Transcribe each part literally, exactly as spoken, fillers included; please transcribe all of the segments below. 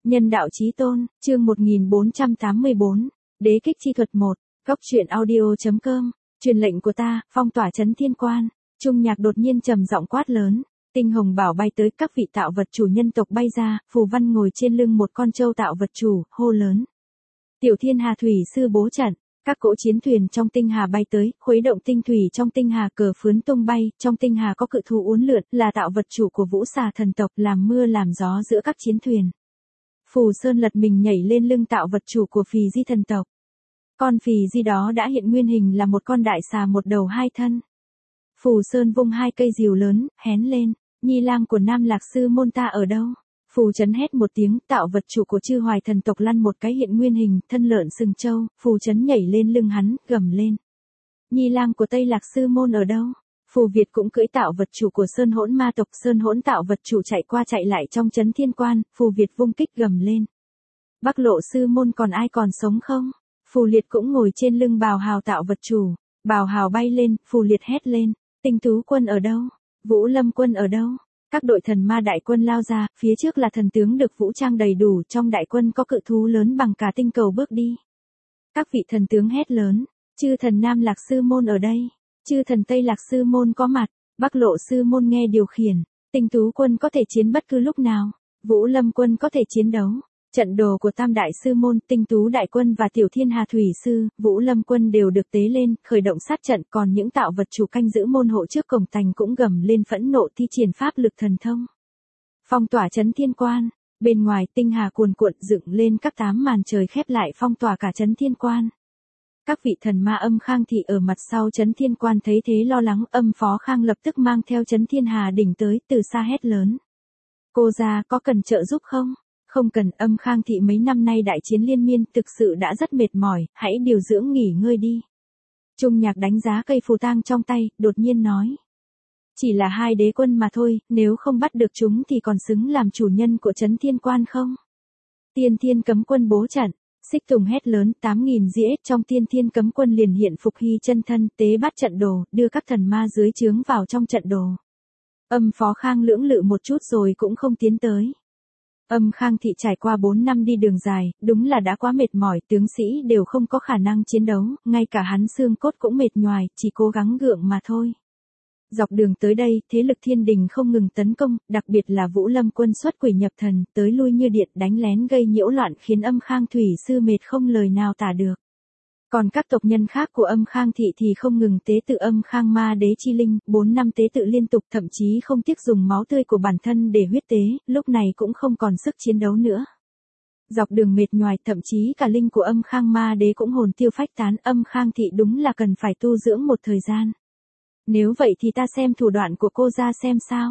Nhân đạo chí tôn, chương một nghìn bốn trăm tám mươi bốn, Đế kích chi thuật một, góc truyện audio.com, truyền lệnh của ta, phong tỏa trấn Thiên Quan. Trung Nhạc đột nhiên trầm giọng quát lớn, tinh hồng bảo bay tới, các vị tạo vật chủ nhân tộc bay ra, Phù Văn ngồi trên lưng một con trâu tạo vật chủ, hô lớn. Tiểu Thiên Hà thủy sư bố trận, các cỗ chiến thuyền trong tinh hà bay tới, khuấy động tinh thủy trong tinh hà, cờ phướn tung bay, trong tinh hà có cự thú uốn lượn, là tạo vật chủ của Vũ Xà thần tộc, làm mưa làm gió giữa các chiến thuyền. Phù Sơn lật mình nhảy lên lưng tạo vật chủ của Phì Di thần tộc. Con Phì Di đó đã hiện nguyên hình là một con đại xà một đầu hai thân. Phù Sơn vung hai cây rìu lớn, hén lên, Nhi lang của Nam Lạc Sư môn ta ở đâu? Phù Chấn hét một tiếng, tạo vật chủ của Chư Hoài thần tộc lăn một cái hiện nguyên hình, thân lợn sừng trâu, Phù Chấn nhảy lên lưng hắn, gầm lên. Nhi lang của Tây Lạc Sư môn ở đâu? Phù Việt cũng cưỡi tạo vật chủ của Sơn Hỗn ma tộc, Sơn Hỗn tạo vật chủ chạy qua chạy lại trong trấn Thiên Quan, Phù Việt vung kích gầm lên. Bắc Lộ Sư môn còn ai còn sống không? Phù Liệt cũng ngồi trên lưng Bào Hào tạo vật chủ, Bào Hào bay lên, Phù Liệt hét lên, Tinh Tú quân ở đâu? Vũ Lâm quân ở đâu? Các đội thần ma đại quân lao ra, phía trước là thần tướng được vũ trang đầy đủ, trong đại quân có cự thú lớn bằng cả tinh cầu bước đi. Các vị thần tướng hét lớn, chư thần Nam Lạc Sư môn ở đây, chư thần Tây Lạc Sư môn có mặt, Bắc Lộ Sư môn nghe điều khiển, Tinh Tú quân có thể chiến bất cứ lúc nào, Vũ Lâm quân có thể chiến đấu. Trận đồ của Tam Đại Sư môn, Tinh Tú đại quân và Tiểu Thiên Hà thủy sư, Vũ Lâm quân đều được tế lên, khởi động sát trận, còn những tạo vật chủ canh giữ môn hộ trước cổng thành cũng gầm lên phẫn nộ thi triển pháp lực thần thông. Phong tỏa trấn Thiên Quan, bên ngoài tinh hà cuồn cuộn dựng lên các tám màn trời khép lại phong tỏa cả trấn Thiên Quan. Các vị thần ma Âm Khang thị ở mặt sau trấn Thiên Quan thấy thế lo lắng, Âm Phó Khang lập tức mang theo trấn Thiên Hà đỉnh tới, từ xa hét lớn. Cô gia có cần trợ giúp không? Không cần, Âm Khang thị mấy năm nay đại chiến liên miên, thực sự đã rất mệt mỏi, hãy điều dưỡng nghỉ ngơi đi. Trung Nhạc đánh giá cây phù tang trong tay, đột nhiên nói. Chỉ là hai đế quân mà thôi, nếu không bắt được chúng thì còn xứng làm chủ nhân của trấn Thiên Quan không? Tiên Thiên cấm quân bố trận, Xích Tùng hét lớn, tám nghìn giê ét trong Tiên Thiên cấm quân liền hiện Phục Hy chân thân, tế bắt trận đồ, đưa các thần ma dưới trướng vào trong trận đồ. Âm Phó Khang lưỡng lự một chút rồi cũng không tiến tới. Âm Khang thị trải qua bốn năm đi đường dài, đúng là đã quá mệt mỏi, tướng sĩ đều không có khả năng chiến đấu, ngay cả hắn xương cốt cũng mệt nhoài, chỉ cố gắng gượng mà thôi. Dọc đường tới đây, thế lực thiên đình không ngừng tấn công, đặc biệt là Vũ Lâm quân xuất quỷ nhập thần, tới lui như điện, đánh lén gây nhiễu loạn khiến Âm Khang thủy sư mệt không lời nào tả được. Còn các tộc nhân khác của Âm Khang thị thì không ngừng tế tự Âm Khang ma đế chi linh, bốn năm tế tự liên tục, thậm chí không tiếc dùng máu tươi của bản thân để huyết tế, lúc này cũng không còn sức chiến đấu nữa. Dọc đường mệt nhoài, thậm chí cả linh của Âm Khang ma đế cũng hồn tiêu phách tán, Âm Khang thị đúng là cần phải tu dưỡng một thời gian. Nếu vậy thì ta xem thủ đoạn của cô ra xem sao.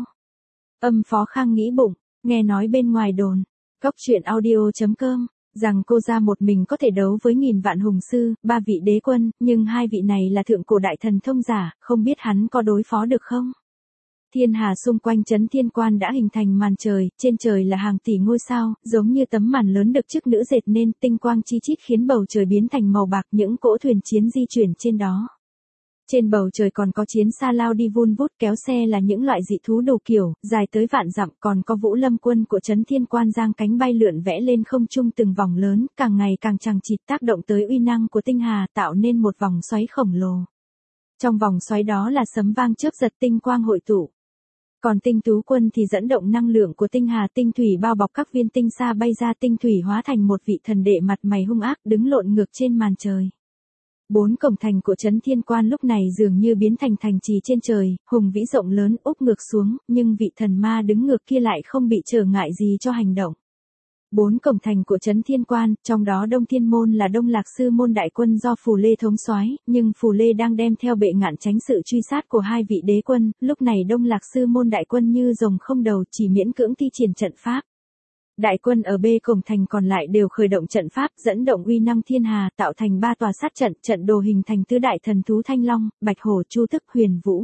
Âm Phó Khang nghĩ bụng, nghe nói bên ngoài đồn, góc truyện audio.com, rằng cô ra một mình có thể đấu với nghìn vạn hùng sư, ba vị đế quân, nhưng hai vị này là thượng cổ đại thần thông giả, không biết hắn có đối phó được không? Thiên hà xung quanh trấn Thiên Quan đã hình thành màn trời, trên trời là hàng tỷ ngôi sao, giống như tấm màn lớn được chức nữ dệt nên, tinh quang chi chít khiến bầu trời biến thành màu bạc, những cỗ thuyền chiến di chuyển trên đó. Trên bầu trời còn có chiến xa lao đi vun vút, kéo xe là những loại dị thú đủ kiểu, dài tới vạn dặm, còn có Vũ Lâm quân của trấn Thiên Quan giang cánh bay lượn vẽ lên không trung từng vòng lớn, càng ngày càng chằng chịt tác động tới uy năng của tinh hà, tạo nên một vòng xoáy khổng lồ. Trong vòng xoáy đó là sấm vang chớp giật, tinh quang hội tụ. Còn Tinh Tú quân thì dẫn động năng lượng của tinh hà, tinh thủy bao bọc các viên tinh xa bay ra, tinh thủy hóa thành một vị thần đệ mặt mày hung ác đứng lộn ngược trên màn trời. Bốn cổng thành của trấn Thiên Quan lúc này dường như biến thành thành trì trên trời, hùng vĩ rộng lớn, úp ngược xuống, nhưng vị thần ma đứng ngược kia lại không bị trở ngại gì cho hành động. Bốn cổng thành của trấn Thiên Quan, trong đó Đông Thiên môn là Đông Lạc Sư môn đại quân do Phù Lê thống soái, nhưng Phù Lê đang đem theo bệ ngạn tránh sự truy sát của hai vị đế quân, lúc này Đông Lạc Sư môn đại quân như rồng không đầu, chỉ miễn cưỡng thi triển trận pháp. Đại quân ở B cổng thành còn lại đều khởi động trận pháp, dẫn động uy năng thiên hà, tạo thành ba tòa sát trận, trận đồ hình thành tứ đại thần thú Thanh Long, Bạch Hổ, Chu Tức, Huyền Vũ.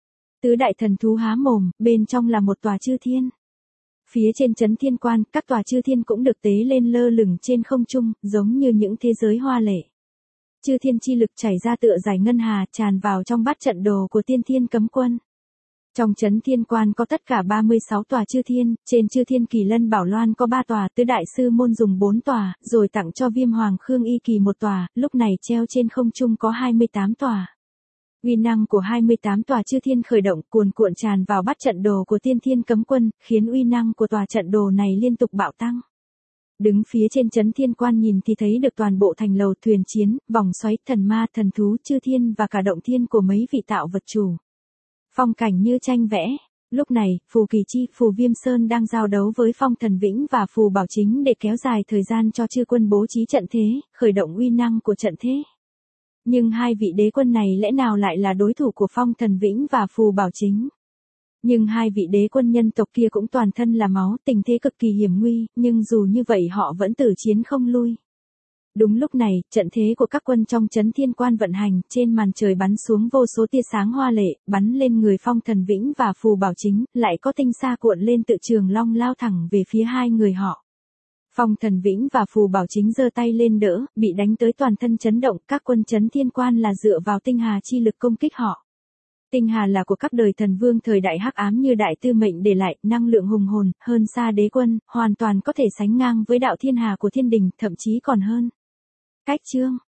Tứ đại thần thú há mồm, bên trong là một tòa chư thiên. Phía trên trấn Thiên Quan, các tòa chư thiên cũng được tế lên lơ lửng trên không trung, giống như những thế giới hoa lệ. Chư thiên chi lực chảy ra tựa giải ngân hà, tràn vào trong bát trận đồ của Tiên Thiên cấm quân. Trong trấn Thiên Quan có tất cả ba mươi sáu tòa chư thiên, trên chư thiên Kỳ Lân Bảo Loan có ba tòa, Tứ Đại Sư Môn dùng bốn tòa, rồi tặng cho Viêm Hoàng Khương Y Kỳ một tòa, lúc này treo trên không trung có hai mươi tám tòa. Uy năng của hai mươi tám tòa chư thiên khởi động cuồn cuộn tràn vào bắt trận đồ của Tiên Thiên Cấm Quân, khiến uy năng của tòa trận đồ này liên tục bạo tăng. Đứng phía trên trấn Thiên Quan nhìn thì thấy được toàn bộ thành lầu, thuyền chiến, vòng xoáy, thần ma, thần thú, chư thiên và cả động thiên của mấy vị tạo vật chủ. Phong cảnh như tranh vẽ. Lúc này, Phù Kỳ Chi, Phù Viêm Sơn đang giao đấu với Phong Thần Vĩnh và Phù Bảo Chính để kéo dài thời gian cho chư quân bố trí trận thế, khởi động uy năng của trận thế. Nhưng hai vị đế quân này lẽ nào lại là đối thủ của Phong Thần Vĩnh và Phù Bảo Chính? Nhưng hai vị đế quân nhân tộc kia cũng toàn thân là máu, tình thế cực kỳ hiểm nguy, nhưng dù như vậy họ vẫn tử chiến không lui. Đúng lúc này, trận thế của các quân trong trấn Thiên Quan vận hành, trên màn trời bắn xuống vô số tia sáng hoa lệ, bắn lên người Phong Thần Vĩnh và Phù Bảo Chính, lại có tinh sa cuộn lên tự trường long lao thẳng về phía hai người họ. Phong Thần Vĩnh và Phù Bảo Chính giơ tay lên đỡ, bị đánh tới toàn thân chấn động, các quân trấn Thiên Quan là dựa vào tinh hà chi lực công kích họ. Tinh hà là của các đời thần vương thời đại hắc ám như Đại Tư Mệnh để lại, năng lượng hùng hồn, hơn xa đế quân, hoàn toàn có thể sánh ngang với đạo thiên hà của thiên đình, thậm chí còn hơn. Cách chương